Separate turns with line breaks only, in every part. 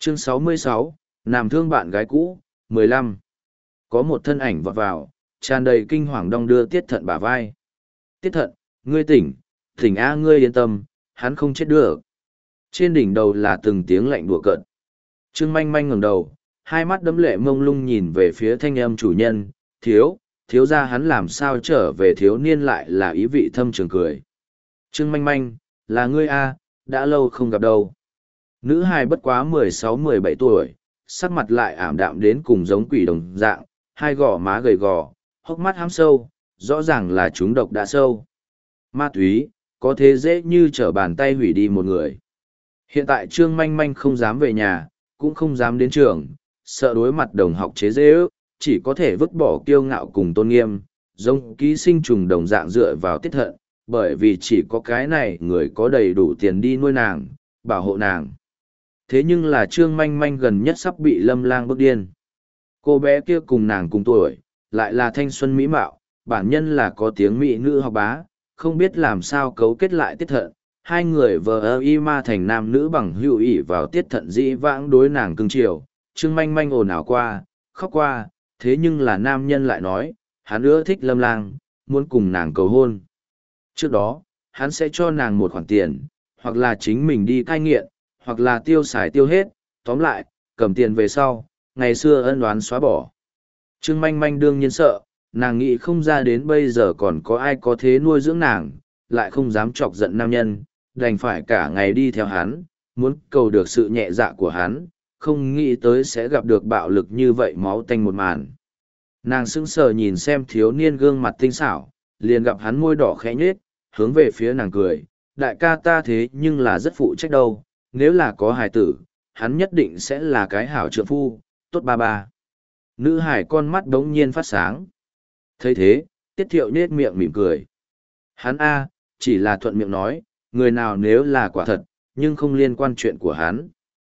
Chương 66, Nam thương bạn gái cũ, 15. Có một thân ảnh vọt vào, tràn đầy kinh hoàng đong đưa Tiết Thận bả vai. Tiết Thận, ngươi tỉnh, tỉnh A, ngươi yên tâm, hắn không chết được. Trên đỉnh đầu là từng tiếng lạnh đùa cợt. Trương Manh Manh ngẩng đầu, hai mắt đẫm lệ mông lung nhìn về phía thanh âm chủ nhân, thiếu ra hắn làm sao trở về, thiếu niên lại là ý vị thâm trường cười. Trương Manh Manh, là ngươi A, đã lâu không gặp đâu. Nữ hài bất quá 16-17 tuổi, sắc mặt lại ảm đạm đến cùng giống quỷ đồng dạng, hai gò má gầy gò, hốc mắt hám sâu, rõ ràng là chúng độc đã sâu. Ma túy, có thế dễ như trở bàn tay hủy đi một người. Hiện tại Trương Manh Manh không dám về nhà, cũng không dám đến trường, sợ đối mặt đồng học chế dễ ước, chỉ có thể vứt bỏ kiêu ngạo cùng tôn nghiêm, giống ký sinh trùng đồng dạng dựa vào Tiết Thận, bởi vì chỉ có cái này người có đầy đủ tiền đi nuôi nàng, bảo hộ nàng. Thế nhưng là Trương Manh Manh gần nhất sắp bị Lâm Lang bức điên. Cô bé kia cùng nàng cùng tuổi, lại là thanh xuân mỹ mạo, bản nhân là có tiếng mỹ nữ học bá, không biết làm sao cấu kết lại Tiết Thận. Hai người vờ y ma thành nam nữ bằng hữu ỷ vào Tiết Thận dĩ vãng đối nàng cưng chiều. Trương Manh Manh ồn ào qua, khóc qua, thế nhưng là nam nhân lại nói, hắn ưa thích Lâm Lang, muốn cùng nàng cầu hôn. Trước đó, hắn sẽ cho nàng một khoản tiền, hoặc là chính mình đi cai nghiện, hoặc là tiêu xài tiêu hết, tóm lại, cầm tiền về sau, ngày xưa ân oán xóa bỏ. Trương Manh Manh đương nhiên sợ, nàng nghĩ không ra đến bây giờ còn có ai có thế nuôi dưỡng nàng, lại không dám chọc giận nam nhân, đành phải cả ngày đi theo hắn, muốn cầu được sự nhẹ dạ của hắn, không nghĩ tới sẽ gặp được bạo lực như vậy máu tanh một màn. Nàng sững sờ nhìn xem thiếu niên gương mặt tinh xảo, liền gặp hắn môi đỏ khẽ nhếch, hướng về phía nàng cười, đại ca ta thế nhưng là rất phụ trách đâu, nếu là có hài tử, hắn nhất định sẽ là cái hảo trượng phu, tốt ba ba. Nữ hải con mắt đống nhiên phát sáng. Thấy thế, Tiết Thiệu nết miệng mỉm cười. Hắn A, chỉ là thuận miệng nói, người nào nếu là quả thật, nhưng không liên quan chuyện của hắn.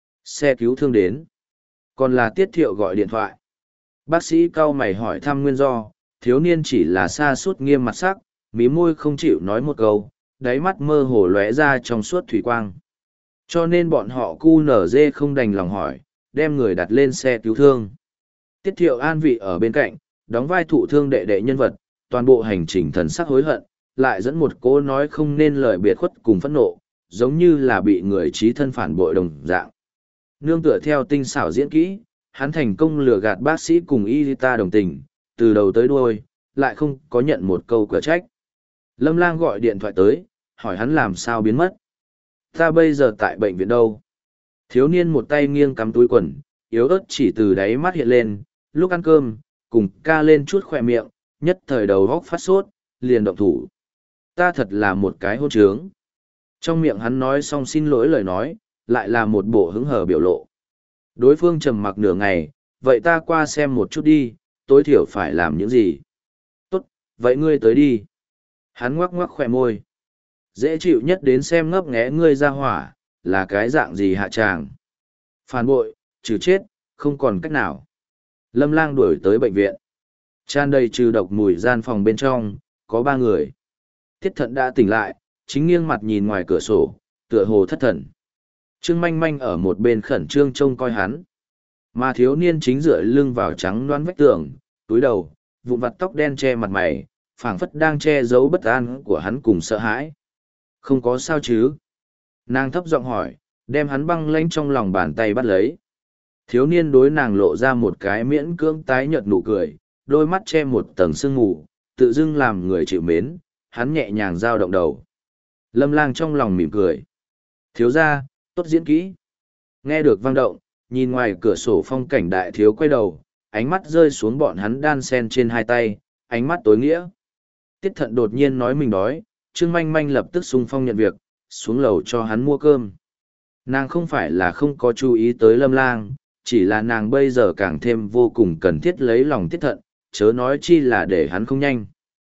Xe cứu thương đến. Còn là Tiết Thiệu gọi điện thoại. Bác sĩ cau mày hỏi thăm nguyên do, thiếu niên chỉ là sa sút nghiêm mặt sắc, mí môi không chịu nói một câu, đáy mắt mơ hồ lóe ra trong suốt thủy quang. Cho nên bọn họ QNZ không đành lòng hỏi, đem người đặt lên xe cứu thương. Tiết Thiệu an vị ở bên cạnh, đóng vai thụ thương đệ đệ nhân vật, toàn bộ hành trình thần sắc hối hận, lại dẫn một cô nói không nên lời biệt khuất cùng phẫn nộ, giống như là bị người trí thân phản bội đồng dạng. Nương tựa theo tinh xảo diễn kỹ, hắn thành công lừa gạt bác sĩ cùng y ta đồng tình, từ đầu tới đuôi, lại không có nhận một câu cửa trách. Lâm Lang gọi điện thoại tới, hỏi hắn làm sao biến mất. Ta bây giờ tại bệnh viện đâu? Thiếu niên một tay nghiêng cắm túi quần, yếu ớt chỉ từ đáy mắt hiện lên, lúc ăn cơm, cùng ca lên chút khỏe miệng, nhất thời đầu góc phát sốt, liền động thủ. Ta thật là một cái hôn trướng. Trong miệng hắn nói xong xin lỗi lời nói, lại là một bộ hứng hờ biểu lộ. Đối phương trầm mặc nửa ngày, vậy ta qua xem một chút đi, tối thiểu phải làm những gì. Tốt, vậy ngươi tới đi. Hắn ngoắc ngoắc khỏe môi. Dễ chịu nhất đến xem ngấp nghé ngươi ra hỏa, là cái dạng gì hạ tràng. Phản bội, trừ chết, không còn cách nào. Lâm Lang đuổi tới bệnh viện. Tràn đầy trừ độc mùi gian phòng bên trong, có 3 người. Tiết Thận đã tỉnh lại, chính nghiêng mặt nhìn ngoài cửa sổ, tựa hồ thất thần. Trương Manh Manh ở một bên khẩn trương trông coi hắn. Mà thiếu niên chính dựa lưng vào trắng loáng vách tường, túi đầu, vụn vặt tóc đen che mặt mày, phảng phất đang che giấu bất an của hắn cùng sợ hãi. Không có sao chứ? Nàng thấp giọng hỏi, đem hắn băng lãnh trong lòng bàn tay bắt lấy. Thiếu niên đối nàng lộ ra một cái miễn cưỡng tái nhợt nụ cười, đôi mắt che một tầng sương mù, tự dưng làm người chịu mến, hắn nhẹ nhàng dao động đầu. Lâm Lang trong lòng mỉm cười. Thiếu gia, tốt diễn kỹ. Nghe được vang động, nhìn ngoài cửa sổ phong cảnh đại thiếu quay đầu, ánh mắt rơi xuống bọn hắn đan sen trên hai tay, ánh mắt tối nghĩa. Tiết Thận đột nhiên nói mình đói, Trương Manh Manh lập tức xung phong nhận việc, xuống lầu cho hắn mua cơm. Nàng không phải là không có chú ý tới Lâm Lang, chỉ là nàng bây giờ càng thêm vô cùng cần thiết lấy lòng Tiết Thận, chớ nói chi là để hắn không nhanh.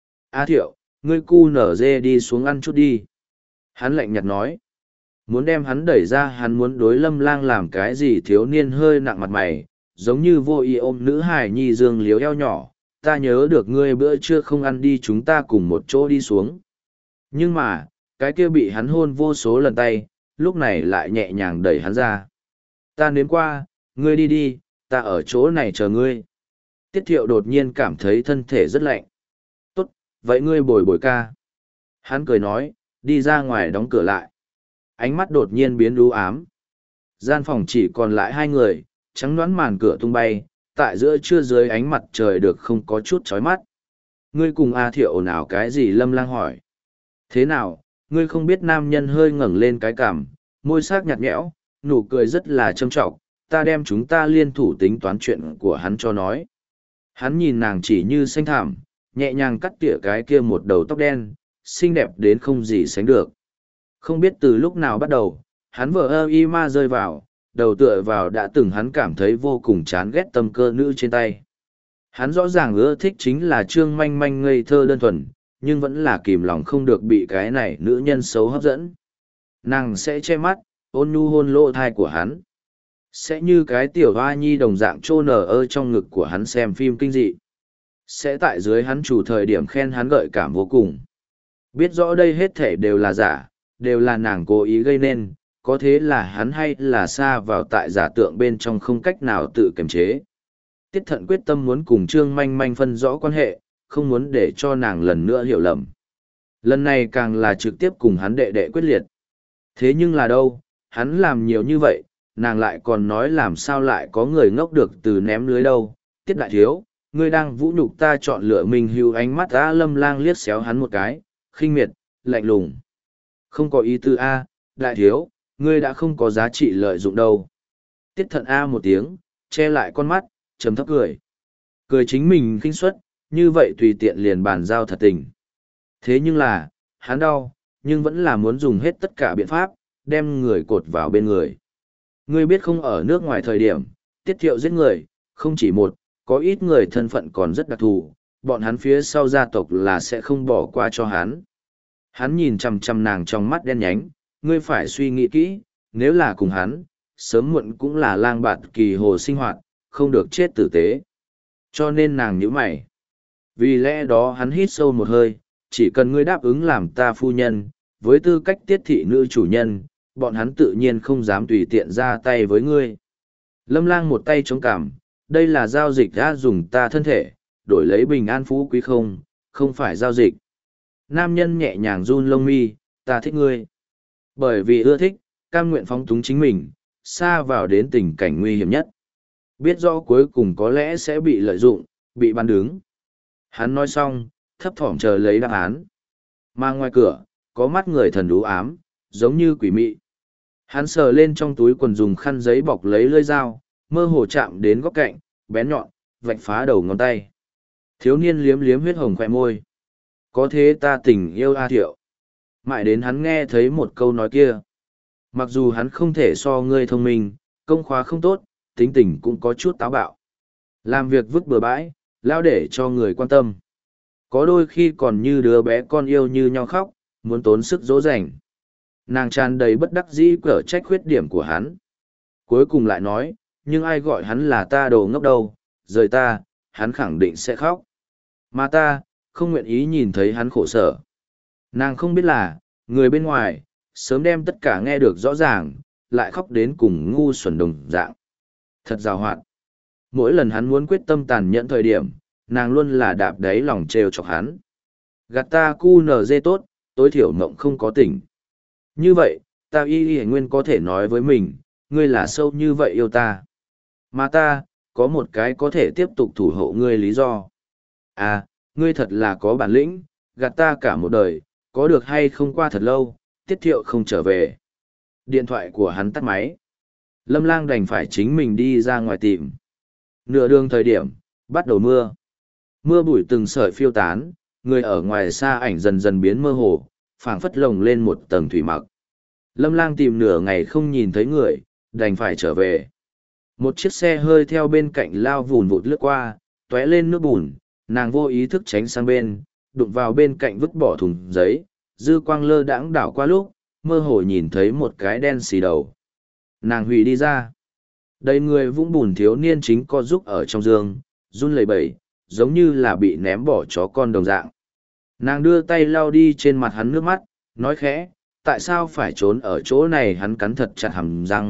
A Thiệu, ngươi cu nở dê đi xuống ăn chút đi. Hắn lạnh nhạt nói. Muốn đem hắn đẩy ra, hắn muốn đối Lâm Lang làm cái gì, thiếu niên hơi nặng mặt mày, giống như vô ý ôm nữ hài nhi dương liếu eo nhỏ. Ta nhớ được ngươi bữa trưa không ăn, đi chúng ta cùng một chỗ đi xuống. Nhưng mà, cái kia bị hắn hôn vô số lần tay, lúc này lại nhẹ nhàng đẩy hắn ra. Ta nếm qua, ngươi đi đi, ta ở chỗ này chờ ngươi. Tiết thiệu đột nhiên cảm thấy thân thể rất lạnh. Tốt, vậy ngươi bồi bồi ca. Hắn cười nói, đi ra ngoài đóng cửa lại. Ánh mắt đột nhiên biến u ám. Gian phòng chỉ còn lại hai người, trắng đoán màn cửa tung bay, tại giữa trưa dưới ánh mặt trời được không có chút chói mắt. Ngươi cùng A Thiệu ồn ào cái gì? Lâm Lang hỏi. Thế nào, ngươi không biết? Nam nhân hơi ngẩng lên cái cằm, môi sắc nhạt nhẽo, nụ cười rất là châm trọng. Ta đem chúng ta liên thủ tính toán chuyện của hắn cho nói. Hắn nhìn nàng chỉ như xanh thảm, nhẹ nhàng cắt tỉa cái kia một đầu tóc đen, xinh đẹp đến không gì sánh được. Không biết từ lúc nào bắt đầu, hắn vờ ơ y ma rơi vào, đầu tựa vào đã từng hắn cảm thấy vô cùng chán ghét tâm cơ nữ trên tay. Hắn rõ ràng ưa thích chính là Trương Manh Manh ngây thơ đơn thuần, nhưng vẫn là kìm lòng không được bị cái này nữ nhân xấu hấp dẫn. Nàng sẽ che mắt, ôn nhu hôn lỗ thai của hắn. Sẽ như cái tiểu hoa nhi đồng dạng trô nở ơ trong ngực của hắn xem phim kinh dị. Sẽ tại dưới hắn chủ thời điểm khen hắn gợi cảm vô cùng. Biết rõ đây hết thể đều là giả, đều là nàng cố ý gây nên, có thế là hắn hay là xa vào tại giả tượng bên trong không cách nào tự kiềm chế. Tiết Thận quyết tâm muốn cùng Trương Manh Manh phân rõ quan hệ, không muốn để cho nàng lần nữa hiểu lầm. Lần này càng là trực tiếp cùng hắn đệ đệ quyết liệt. Thế nhưng là đâu, hắn làm nhiều như vậy, nàng lại còn nói làm sao lại có người ngốc được từ ném lưới đâu. Tiết đại thiếu, ngươi đang vũ nhục ta, chọn lựa mình hưu. Ánh mắt A Lâm Lang liếc xéo hắn một cái, khinh miệt, lạnh lùng. Không có ý tư A, đại thiếu, ngươi đã không có giá trị lợi dụng đâu. Tiết Thận A một tiếng, che lại con mắt, trầm thấp cười. Cười chính mình khinh suất, như vậy tùy tiện liền bàn giao thật tình. Thế nhưng là, hắn đau, nhưng vẫn là muốn dùng hết tất cả biện pháp, đem người cột vào bên người. Ngươi biết không, ở nước ngoài thời điểm, Tiết Thiệu giết người, không chỉ một, có ít người thân phận còn rất đặc thù, bọn hắn phía sau gia tộc là sẽ không bỏ qua cho hắn. Hắn nhìn chằm chằm nàng trong mắt đen nhánh, ngươi phải suy nghĩ kỹ, nếu là cùng hắn, sớm muộn cũng là lang bạt kỳ hồ sinh hoạt, không được chết tử tế. Cho nên nàng nhíu mày. Vì lẽ đó hắn hít sâu một hơi, chỉ cần ngươi đáp ứng làm ta phu nhân, với tư cách Tiết thị nữ chủ nhân, bọn hắn tự nhiên không dám tùy tiện ra tay với ngươi. Lâm Lang một tay chống cằm, đây là giao dịch đã dùng ta thân thể, đổi lấy bình an phú quý không phải giao dịch. Nam nhân nhẹ nhàng run lông mi, ta thích ngươi. Bởi vì ưa thích, cam nguyện phóng túng chính mình, xa vào đến tình cảnh nguy hiểm nhất. Biết rõ cuối cùng có lẽ sẽ bị lợi dụng, bị bắn đứng. Hắn nói xong, thấp thỏm chờ lấy đáp án. Mà ngoài cửa, có mắt người thần đú ám, giống như quỷ mị. Hắn sờ lên trong túi quần dùng khăn giấy bọc lấy lưỡi dao, mơ hồ chạm đến góc cạnh, bén nhọn, vạch phá đầu ngón tay. Thiếu niên liếm liếm huyết hồng khỏe môi. Có thế ta tình yêu A Thiệu. Mãi đến hắn nghe thấy một câu nói kia. Mặc dù hắn không thể so ngươi thông minh, công khóa không tốt, tính tình cũng có chút táo bạo. Làm việc vứt bừa bãi, lao để cho người quan tâm. Có đôi khi còn như đứa bé con yêu như nhau khóc, muốn tốn sức dỗ dành. Nàng tràn đầy bất đắc dĩ cở trách khuyết điểm của hắn. Cuối cùng lại nói, nhưng ai gọi hắn là ta đồ ngốc đâu, rời ta, hắn khẳng định sẽ khóc. Mà ta, không nguyện ý nhìn thấy hắn khổ sở. Nàng không biết là, người bên ngoài, sớm đem tất cả nghe được rõ ràng, lại khóc đến cùng ngu xuẩn đồng dạng. Thật giàu hoạt. Mỗi lần hắn muốn quyết tâm tàn nhẫn thời điểm, nàng luôn là đạp đáy lòng trêu chọc hắn. Gạt ta cu nở dê tốt, tối thiểu mộng không có tỉnh. Như vậy, ta y nguyên có thể nói với mình, ngươi là sâu như vậy yêu ta. Mà ta, có một cái có thể tiếp tục thủ hộ ngươi lý do. À, ngươi thật là có bản lĩnh, gạt ta cả một đời, có được hay không qua thật lâu, Tiết Thiệu không trở về. Điện thoại của hắn tắt máy. Lâm Lang đành phải chính mình đi ra ngoài tìm. Nửa đường thời điểm, bắt đầu mưa. Mưa bụi từng sợi phiêu tán, người ở ngoài xa ảnh dần dần biến mơ hồ, phảng phất lồng lên một tầng thủy mặc. Lâm Lang tìm nửa ngày không nhìn thấy người, đành phải trở về. Một chiếc xe hơi theo bên cạnh lao vùn vụt lướt qua, tóe lên nước bùn, nàng vô ý thức tránh sang bên, đụng vào bên cạnh vứt bỏ thùng giấy, dư quang lơ đãng đảo qua lúc, mơ hồ nhìn thấy một cái đen xì đầu. Nàng hủy đi ra. Đầy người vũng bùn thiếu niên chính co giúp ở trong giường, run lẩy bẩy, giống như là bị ném bỏ chó con đồng dạng. Nàng đưa tay lau đi trên mặt hắn nước mắt, nói khẽ, tại sao phải trốn ở chỗ này? Hắn cắn thật chặt hàm răng,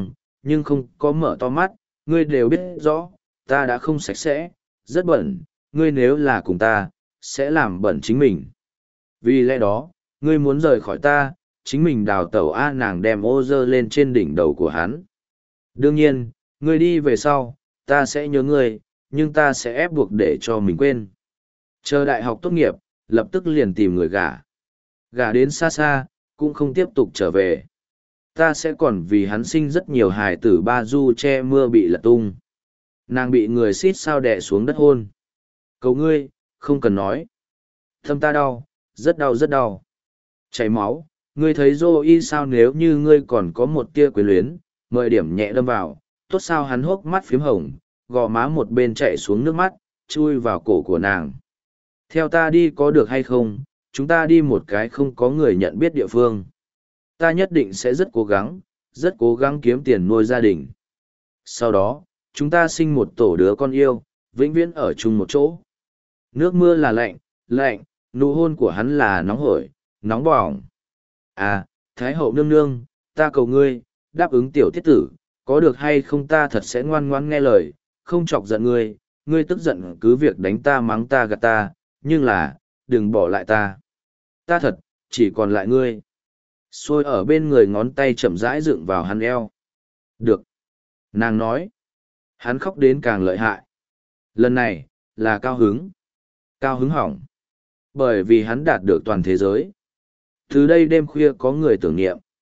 nhưng không có mở to mắt, ngươi đều biết rõ, ta đã không sạch sẽ, rất bẩn, ngươi nếu là cùng ta, sẽ làm bẩn chính mình. Vì lẽ đó, ngươi muốn rời khỏi ta, chính mình đào tẩu A nàng đem ô dơ lên trên đỉnh đầu của hắn. Đương nhiên, ngươi đi về sau, ta sẽ nhớ ngươi, nhưng ta sẽ ép buộc để cho mình quên. Chờ đại học tốt nghiệp, lập tức liền tìm người gả. Gả đến xa xa, cũng không tiếp tục trở về. Ta sẽ còn vì hắn sinh rất nhiều hài tử ba du che mưa bị lật tung. Nàng bị người xít sao đè xuống đất hôn. Cầu ngươi, không cần nói. Thâm ta đau, rất đau rất đau. Chảy máu, ngươi thấy dô y sao nếu như ngươi còn có một tia quyến luyến, mời điểm nhẹ đâm vào, tốt sao hắn hốc mắt phím hồng, gò má một bên chạy xuống nước mắt, chui vào cổ của nàng. Theo ta đi có được hay không, chúng ta đi một cái không có người nhận biết địa phương. Ta nhất định sẽ rất cố gắng kiếm tiền nuôi gia đình. Sau đó, chúng ta sinh một tổ đứa con yêu, vĩnh viễn ở chung một chỗ. Nước mưa là lạnh, lạnh, nụ hôn của hắn là nóng hổi, nóng bỏng. À, Thái hậu nương nương, ta cầu ngươi, đáp ứng tiểu tiết tử, có được hay không ta thật sẽ ngoan ngoãn nghe lời, không chọc giận ngươi, ngươi tức giận cứ việc đánh ta mắng ta gạt ta, nhưng là, đừng bỏ lại ta. Ta thật, chỉ còn lại ngươi. Xôi ở bên người ngón tay chậm rãi dựng vào hắn eo. Được. Nàng nói. Hắn khóc đến càng lợi hại. Lần này, là cao hứng. Cao hứng hỏng. Bởi vì hắn đạt được toàn thế giới. Từ đây đêm khuya có người tưởng niệm.